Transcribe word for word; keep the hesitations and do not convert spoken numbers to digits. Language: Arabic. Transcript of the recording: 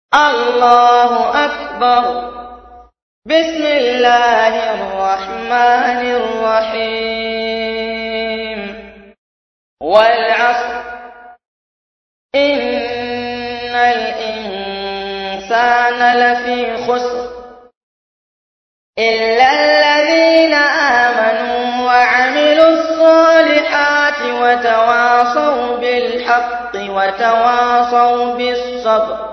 الله أكبر. بسم الله الرحمن الرحيم. والعصر إن الإنسان لفي خسر إلا الذين آمنوا وعملوا الصالحات وتواصوا بالحق وتواصوا بالصبر.